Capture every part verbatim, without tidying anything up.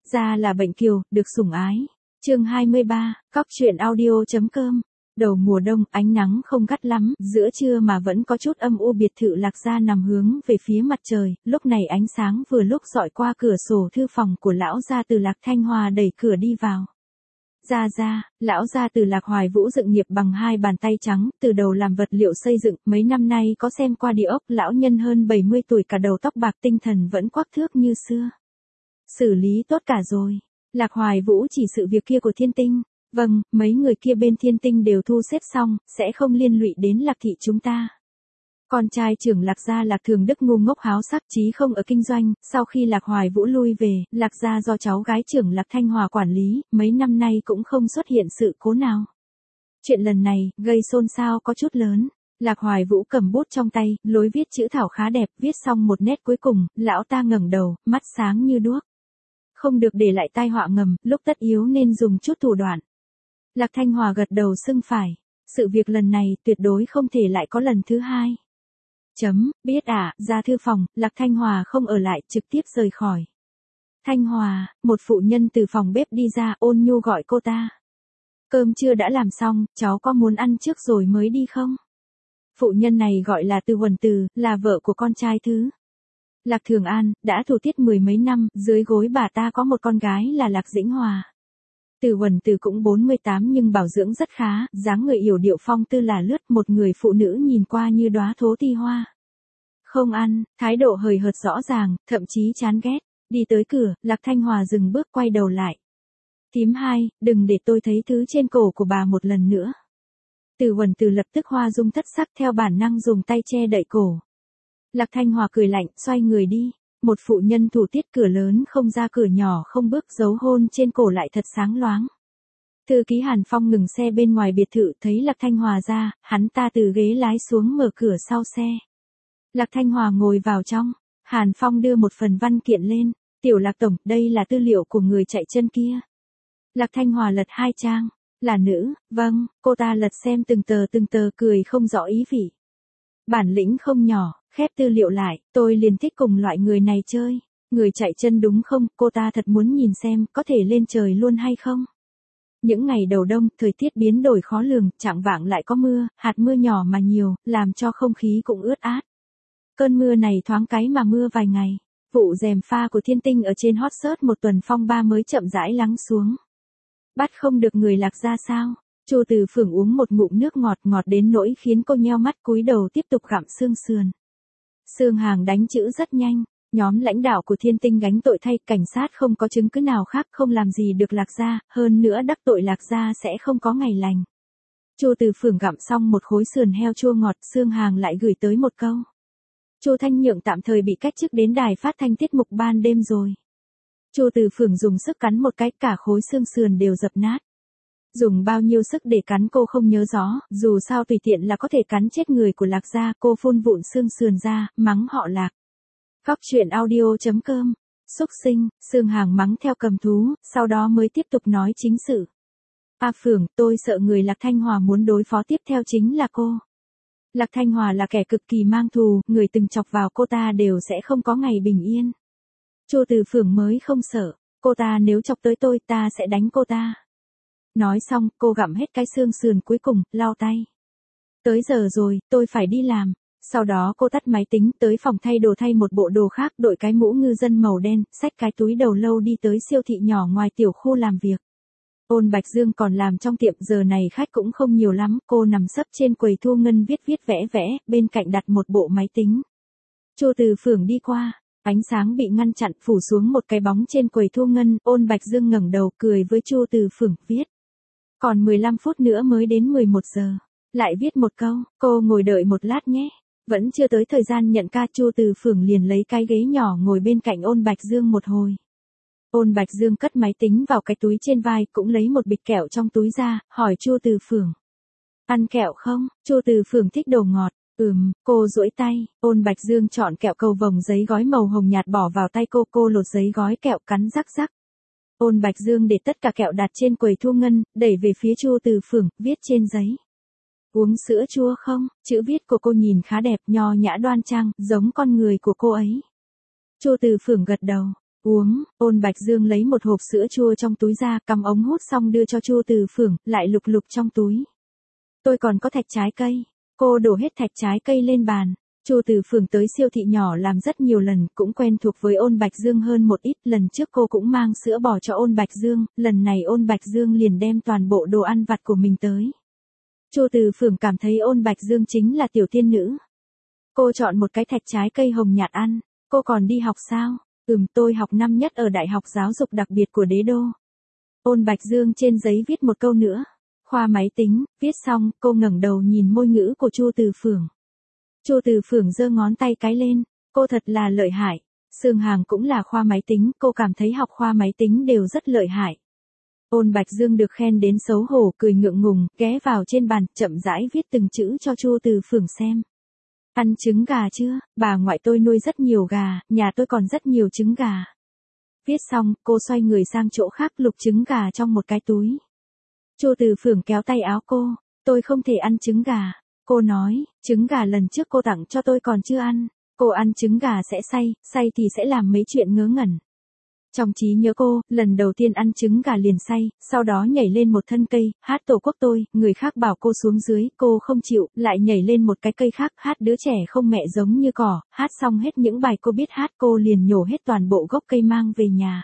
Ra là bệnh kiều, được sủng ái. Chương hai mươi ba, cóc truyện audio.com. Đầu mùa đông, ánh nắng không gắt lắm, giữa trưa mà vẫn có chút âm u. Biệt thự Lạc Gia nằm hướng về phía mặt trời, lúc này ánh sáng vừa lúc dọi qua cửa sổ thư phòng của lão gia từ Lạc Thanh Hòa, đẩy cửa đi vào. Gia gia, lão gia từ Lạc Hoài Vũ dựng nghiệp bằng hai bàn tay trắng, từ đầu làm vật liệu xây dựng, mấy năm nay có xem qua địa ốc, lão nhân hơn bảy mươi tuổi, cả đầu tóc bạc, tinh thần vẫn quắc thước như xưa. Xử lý tốt cả rồi. Lạc Hoài Vũ chỉ sự việc kia của Thiên Tinh. Vâng, mấy người kia bên Thiên Tinh đều thu xếp xong, sẽ không liên lụy đến Lạc thị chúng ta. Con trai trưởng Lạc gia Lạc Thường Đức ngu ngốc háo sắc, chí không ở kinh doanh, sau khi Lạc Hoài Vũ lui về, Lạc gia do cháu gái trưởng Lạc Thanh Hòa quản lý, mấy năm nay cũng không xuất hiện sự cố nào. Chuyện lần này, gây xôn xao có chút lớn. Lạc Hoài Vũ cầm bút trong tay, lối viết chữ thảo khá đẹp, viết xong một nét cuối cùng, lão ta ngẩng đầu, mắt sáng như đuốc. Không được để lại tai họa ngầm, lúc tất yếu nên dùng chút thủ đoạn. Lạc Thanh Hòa gật đầu xưng phải. Sự việc lần này tuyệt đối không thể lại có lần thứ hai. Chấm, biết ạ, à, ra thư phòng, Lạc Thanh Hòa không ở lại, trực tiếp rời khỏi. Thanh Hòa, một phụ nhân từ phòng bếp đi ra, ôn nhu gọi cô ta. Cơm trưa đã làm xong, cháu có muốn ăn trước rồi mới đi không? Phụ nhân này gọi là Từ Huẩn Từ, là vợ của con trai thứ. Lạc Thường An, đã thủ tiết mười mấy năm, dưới gối bà ta có một con gái là Lạc Dĩnh Hòa. Từ Huẩn Từ cũng bốn mươi tám nhưng bảo dưỡng rất khá, dáng người yểu điệu phong tư là lướt, một người phụ nữ nhìn qua như đóa thố ti hoa. Không ăn, thái độ hời hợt rõ ràng, thậm chí chán ghét. Đi tới cửa, Lạc Thanh Hòa dừng bước quay đầu lại. Thím hai, đừng để tôi thấy thứ trên cổ của bà một lần nữa. Từ Huẩn Từ lập tức hoa dung thất sắc, theo bản năng dùng tay che đậy cổ. Lạc Thanh Hòa cười lạnh, xoay người đi. Một phụ nhân thủ tiết cửa lớn không ra cửa nhỏ không bước, dấu hôn trên cổ lại thật sáng loáng. Thư ký Hàn Phong ngừng xe bên ngoài biệt thự, thấy Lạc Thanh Hòa ra, hắn ta từ ghế lái xuống mở cửa sau xe. Lạc Thanh Hòa ngồi vào trong, Hàn Phong đưa một phần văn kiện lên. Tiểu Lạc tổng, đây là tư liệu của người chạy chân kia. Lạc Thanh Hòa lật hai trang. Là nữ, vâng, cô ta lật xem từng tờ từng tờ, cười không rõ ý vị. Bản lĩnh không nhỏ. Khép tư liệu lại, tôi liền thích cùng loại người này chơi. Người chạy chân đúng không, cô ta thật muốn nhìn xem có thể lên trời luôn hay không. Những ngày đầu đông, thời tiết biến đổi khó lường, chạng vạng lại có mưa, hạt mưa nhỏ mà nhiều, làm cho không khí cũng ướt át. Cơn mưa này thoáng cái mà mưa vài ngày. Vụ gièm pha của Thiên Tinh ở trên hot search một tuần phong ba mới chậm rãi lắng xuống. Bắt không được người Lạc ra sao? Chu Từ Phượng uống một ngụm nước ngọt ngọt đến nỗi khiến cô nheo mắt cúi đầu tiếp tục gặm xương sườn. Sương Hàng đánh chữ rất nhanh, nhóm lãnh đạo của Thiên Tinh gánh tội thay, cảnh sát không có chứng cứ nào khác, không làm gì được Lạc gia, hơn nữa đắc tội Lạc gia sẽ không có ngày lành. Chu Từ Phượng gặm xong một khối sườn heo chua ngọt, Sương Hàng lại gửi tới một câu. Chu Thanh Nhượng tạm thời bị cách chức đến đài phát thanh tiết mục ban đêm rồi. Chu Từ Phượng dùng sức cắn một cái, cả khối xương sườn đều dập nát. Dùng bao nhiêu sức để cắn cô không nhớ rõ, dù sao tùy tiện là có thể cắn chết người của Lạc gia, cô phun vụn xương sườn ra, mắng họ Lạc. Cóc truyện audio.com. Xúc sinh, Sương Hàng mắng theo cầm thú, sau đó mới tiếp tục nói chính sự. A Phượng, tôi sợ người Lạc Thanh Hòa muốn đối phó tiếp theo chính là cô. Lạc Thanh Hòa là kẻ cực kỳ mang thù, người từng chọc vào cô ta đều sẽ không có ngày bình yên. Chu Từ Phượng mới không sợ, cô ta nếu chọc tới tôi ta sẽ đánh cô ta. Nói xong, cô gặm hết cái xương sườn cuối cùng, lau tay. Tới giờ rồi, tôi phải đi làm. Sau đó cô tắt máy tính, tới phòng thay đồ thay một bộ đồ khác, đội cái mũ ngư dân màu đen, xách cái túi đầu lâu đi tới siêu thị nhỏ ngoài tiểu khu làm việc. Ôn Bạch Dương còn làm trong tiệm, giờ này khách cũng không nhiều lắm, cô nằm sấp trên quầy thu ngân viết viết vẽ vẽ, bên cạnh đặt một bộ máy tính. Chu Từ Phượng đi qua, ánh sáng bị ngăn chặn, phủ xuống một cái bóng trên quầy thu ngân, Ôn Bạch Dương ngẩng đầu cười với Chu Từ Phượng, viết. Còn mười lăm phút nữa mới đến mười một giờ. Lại viết một câu, cô ngồi đợi một lát nhé. Vẫn chưa tới thời gian nhận ca, Chu Từ Phượng liền lấy cái ghế nhỏ ngồi bên cạnh Ôn Bạch Dương một hồi. Ôn Bạch Dương cất máy tính vào cái túi trên vai, cũng lấy một bịch kẹo trong túi ra, hỏi Chu Từ Phượng. Ăn kẹo không? Chu Từ Phượng thích đồ ngọt. Ừm, cô duỗi tay, Ôn Bạch Dương chọn kẹo cầu vồng giấy gói màu hồng nhạt bỏ vào tay cô, cô lột giấy gói kẹo cắn rắc rắc. Ôn Bạch Dương để tất cả kẹo đặt trên quầy thu ngân, đẩy về phía Chu Từ Phượng, viết trên giấy. Uống sữa chua không? Chữ viết của cô nhìn khá đẹp, nho nhã đoan trang, giống con người của cô ấy. Chu Từ Phượng gật đầu. Uống, Ôn Bạch Dương lấy một hộp sữa chua trong túi ra, cắm ống hút xong đưa cho Chu Từ Phượng, lại lục lục trong túi. Tôi còn có thạch trái cây. Cô đổ hết thạch trái cây lên bàn. Chu Từ Phượng tới siêu thị nhỏ làm rất nhiều lần, cũng quen thuộc với Ôn Bạch Dương hơn một ít, lần trước cô cũng mang sữa bò cho Ôn Bạch Dương, lần này Ôn Bạch Dương liền đem toàn bộ đồ ăn vặt của mình tới. Chu Từ Phượng cảm thấy Ôn Bạch Dương chính là tiểu tiên nữ. Cô chọn một cái thạch trái cây hồng nhạt ăn. Cô còn đi học sao? Ừm, tôi học năm nhất ở Đại học Giáo dục Đặc biệt của Đế Đô. Ôn Bạch Dương trên giấy viết một câu nữa. Khoa máy tính, viết xong, cô ngẩng đầu nhìn môi ngữ của Chu Từ Phượng. Chu Từ Phượng giơ ngón tay cái lên, cô thật là lợi hại. Sương Hàng cũng là khoa máy tính, cô cảm thấy học khoa máy tính đều rất lợi hại. Ôn Bạch Dương được khen đến xấu hổ, cười ngượng ngùng, ghé vào trên bàn, chậm rãi viết từng chữ cho Chu Từ Phượng xem. Ăn trứng gà chưa? Bà ngoại tôi nuôi rất nhiều gà, nhà tôi còn rất nhiều trứng gà. Viết xong, cô xoay người sang chỗ khác lục trứng gà trong một cái túi. Chu Từ Phượng kéo tay áo cô, tôi không thể ăn trứng gà. Cô nói, trứng gà lần trước cô tặng cho tôi còn chưa ăn. Cô ăn trứng gà sẽ say, say thì sẽ làm mấy chuyện ngớ ngẩn. Trong trí nhớ cô, lần đầu tiên ăn trứng gà liền say, sau đó nhảy lên một thân cây, hát Tổ quốc tôi, người khác bảo cô xuống dưới, cô không chịu, lại nhảy lên một cái cây khác, hát đứa trẻ không mẹ giống như cỏ, hát xong hết những bài cô biết hát cô liền nhổ hết toàn bộ gốc cây mang về nhà.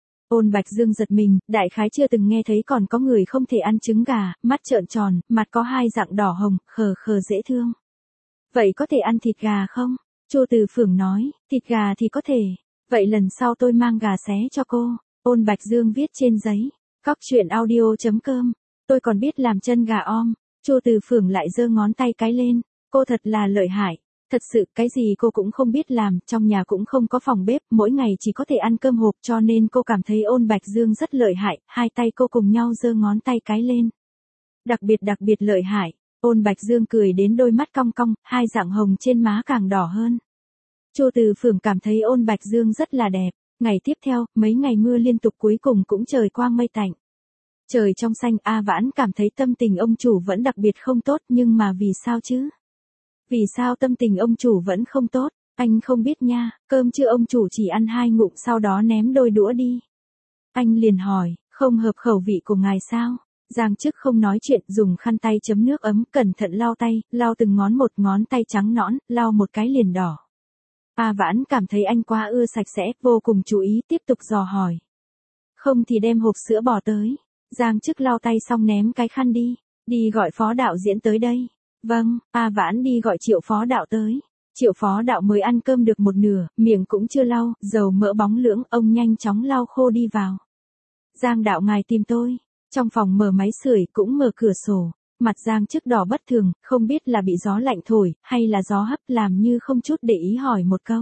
Ôn Bạch Dương giật mình, đại khái chưa từng nghe thấy còn có người không thể ăn trứng gà, mắt trợn tròn, mặt có hai dạng đỏ hồng, khờ khờ dễ thương. Vậy có thể ăn thịt gà không? Chu Từ Phượng nói, thịt gà thì có thể. Vậy lần sau tôi mang gà xé cho cô. Ôn Bạch Dương viết trên giấy. Cóc truyện audio chấm com. Tôi còn biết làm chân gà om. Chu Từ Phượng lại giơ ngón tay cái lên. Cô thật là lợi hại. Thật sự, cái gì cô cũng không biết làm, trong nhà cũng không có phòng bếp, mỗi ngày chỉ có thể ăn cơm hộp cho nên cô cảm thấy Ôn Bạch Dương rất lợi hại, hai tay cô cùng nhau giơ ngón tay cái lên. Đặc biệt đặc biệt lợi hại. Ôn Bạch Dương cười đến đôi mắt cong cong, hai dạng hồng trên má càng đỏ hơn. Chu Từ Phượng cảm thấy Ôn Bạch Dương rất là đẹp. Ngày tiếp theo, mấy ngày mưa liên tục cuối cùng cũng trời quang mây tạnh. Trời trong xanh, A Vãn cảm thấy tâm tình ông chủ vẫn đặc biệt không tốt, nhưng mà vì sao chứ? Vì sao tâm tình ông chủ vẫn không tốt? Anh không biết nha, cơm trưa ông chủ chỉ ăn hai ngụm sau đó ném đôi đũa đi. Anh liền hỏi, không hợp khẩu vị của ngài sao? Giang Chức không nói chuyện, dùng khăn tay chấm nước ấm, cẩn thận lau tay, lau từng ngón một, ngón tay trắng nõn, lau một cái liền đỏ. A Vãn cảm thấy anh quá ưa sạch sẽ, vô cùng chú ý, tiếp tục dò hỏi. Không thì đem hộp sữa bò tới. Giang Chức lau tay xong ném cái khăn đi. Đi gọi phó đạo diễn tới đây. Vâng, A Vãn đi gọi Triệu phó đạo tới. Triệu phó đạo mới ăn cơm được một nửa, miệng cũng chưa lau, dầu mỡ bóng lưỡng, ông nhanh chóng lau khô đi vào. Giang đạo ngài tìm tôi. Trong phòng mở máy sưởi cũng mở cửa sổ. Mặt Giang Chức đỏ bất thường, không biết là bị gió lạnh thổi, hay là gió hấp, làm như không chút để ý hỏi một câu.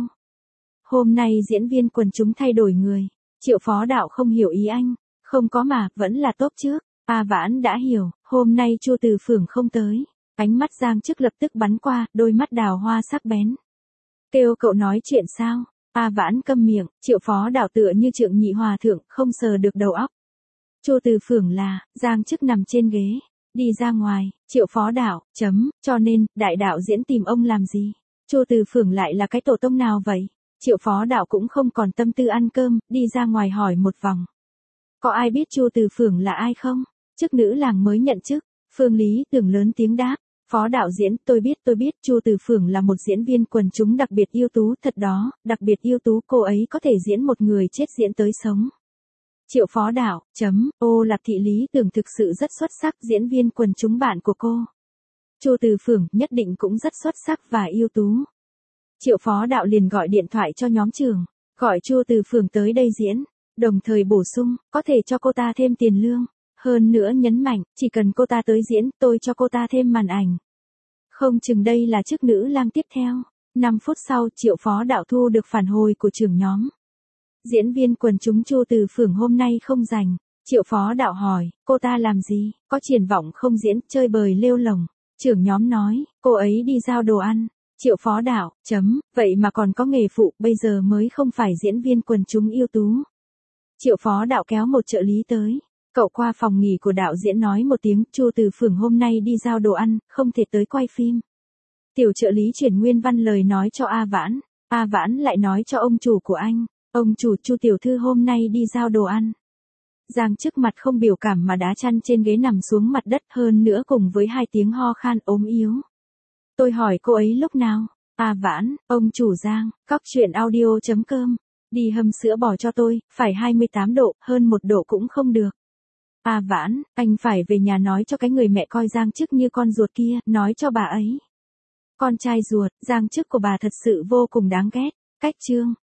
Hôm nay diễn viên quần chúng thay đổi người. Triệu phó đạo không hiểu ý anh. Không có mà, vẫn là tốt trước. A Vãn đã hiểu, hôm nay Chu Từ Phượng không tới. Ánh mắt Giang Chức lập tức bắn qua, đôi mắt đào hoa sắc bén. Kêu cậu nói chuyện sao? A Vãn câm miệng, Triệu phó đạo tựa như Trượng Nhị Hòa thượng, không sờ được đầu óc. Chu Từ Phượng là, Giang Chức nằm trên ghế. Đi ra ngoài, Triệu phó đạo, chấm, cho nên, đại đạo diễn tìm ông làm gì? Chu Từ Phượng lại là cái tổ tông nào vậy? Triệu phó đạo cũng không còn tâm tư ăn cơm, đi ra ngoài hỏi một vòng. Có ai biết Chu Từ Phượng là ai không? Chức nữ làng mới nhận chức. Phương Lý Tưởng lớn tiếng đáp. Phó đạo diễn, tôi biết tôi biết, Chu Từ Phượng là một diễn viên quần chúng đặc biệt ưu tú, thật đó, đặc biệt ưu tú, cô ấy có thể diễn một người chết diễn tới sống. Triệu phó đạo, chấm, ô Lạp Thị Lý Tưởng thực sự rất xuất sắc, diễn viên quần chúng bạn của cô. Chu Từ Phượng nhất định cũng rất xuất sắc và ưu tú. Triệu phó đạo liền gọi điện thoại cho nhóm trưởng, gọi Chu Từ Phượng tới đây diễn, đồng thời bổ sung, có thể cho cô ta thêm tiền lương. Hơn nữa nhấn mạnh, chỉ cần cô ta tới diễn, tôi cho cô ta thêm màn ảnh. Không chừng đây là chức nữ lang tiếp theo. năm phút sau, Triệu phó đạo thu được phản hồi của trưởng nhóm. Diễn viên quần chúng Chu Từ Phượng hôm nay không rảnh. Triệu phó đạo hỏi, cô ta làm gì, có triển vọng không diễn, chơi bời lêu lồng. Trưởng nhóm nói, cô ấy đi giao đồ ăn. Triệu phó đạo, chấm, vậy mà còn có nghề phụ, bây giờ mới không phải diễn viên quần chúng ưu tú. Triệu phó đạo kéo một trợ lý tới. Cậu qua phòng nghỉ của đạo diễn nói một tiếng, Chu Từ Phượng hôm nay đi giao đồ ăn, không thể tới quay phim. Tiểu trợ lý chuyển nguyên văn lời nói cho A Vãn. A Vãn lại nói cho ông chủ của anh. Ông chủ, Chu tiểu thư hôm nay đi giao đồ ăn. Giang Chức mặt không biểu cảm mà đá chăn trên ghế nằm xuống mặt đất, hơn nữa cùng với hai tiếng ho khan ốm yếu. Tôi hỏi cô ấy lúc nào? À Vãn, ông chủ Giang, cóc truyện audio chấm com. Đi hâm sữa bò cho tôi, phải hai mươi tám độ, hơn một độ cũng không được. À Vãn, anh phải về nhà nói cho cái người mẹ coi Giang Chức như con ruột kia, nói cho bà ấy. Con trai ruột, Giang Chức của bà thật sự vô cùng đáng ghét. Cách chương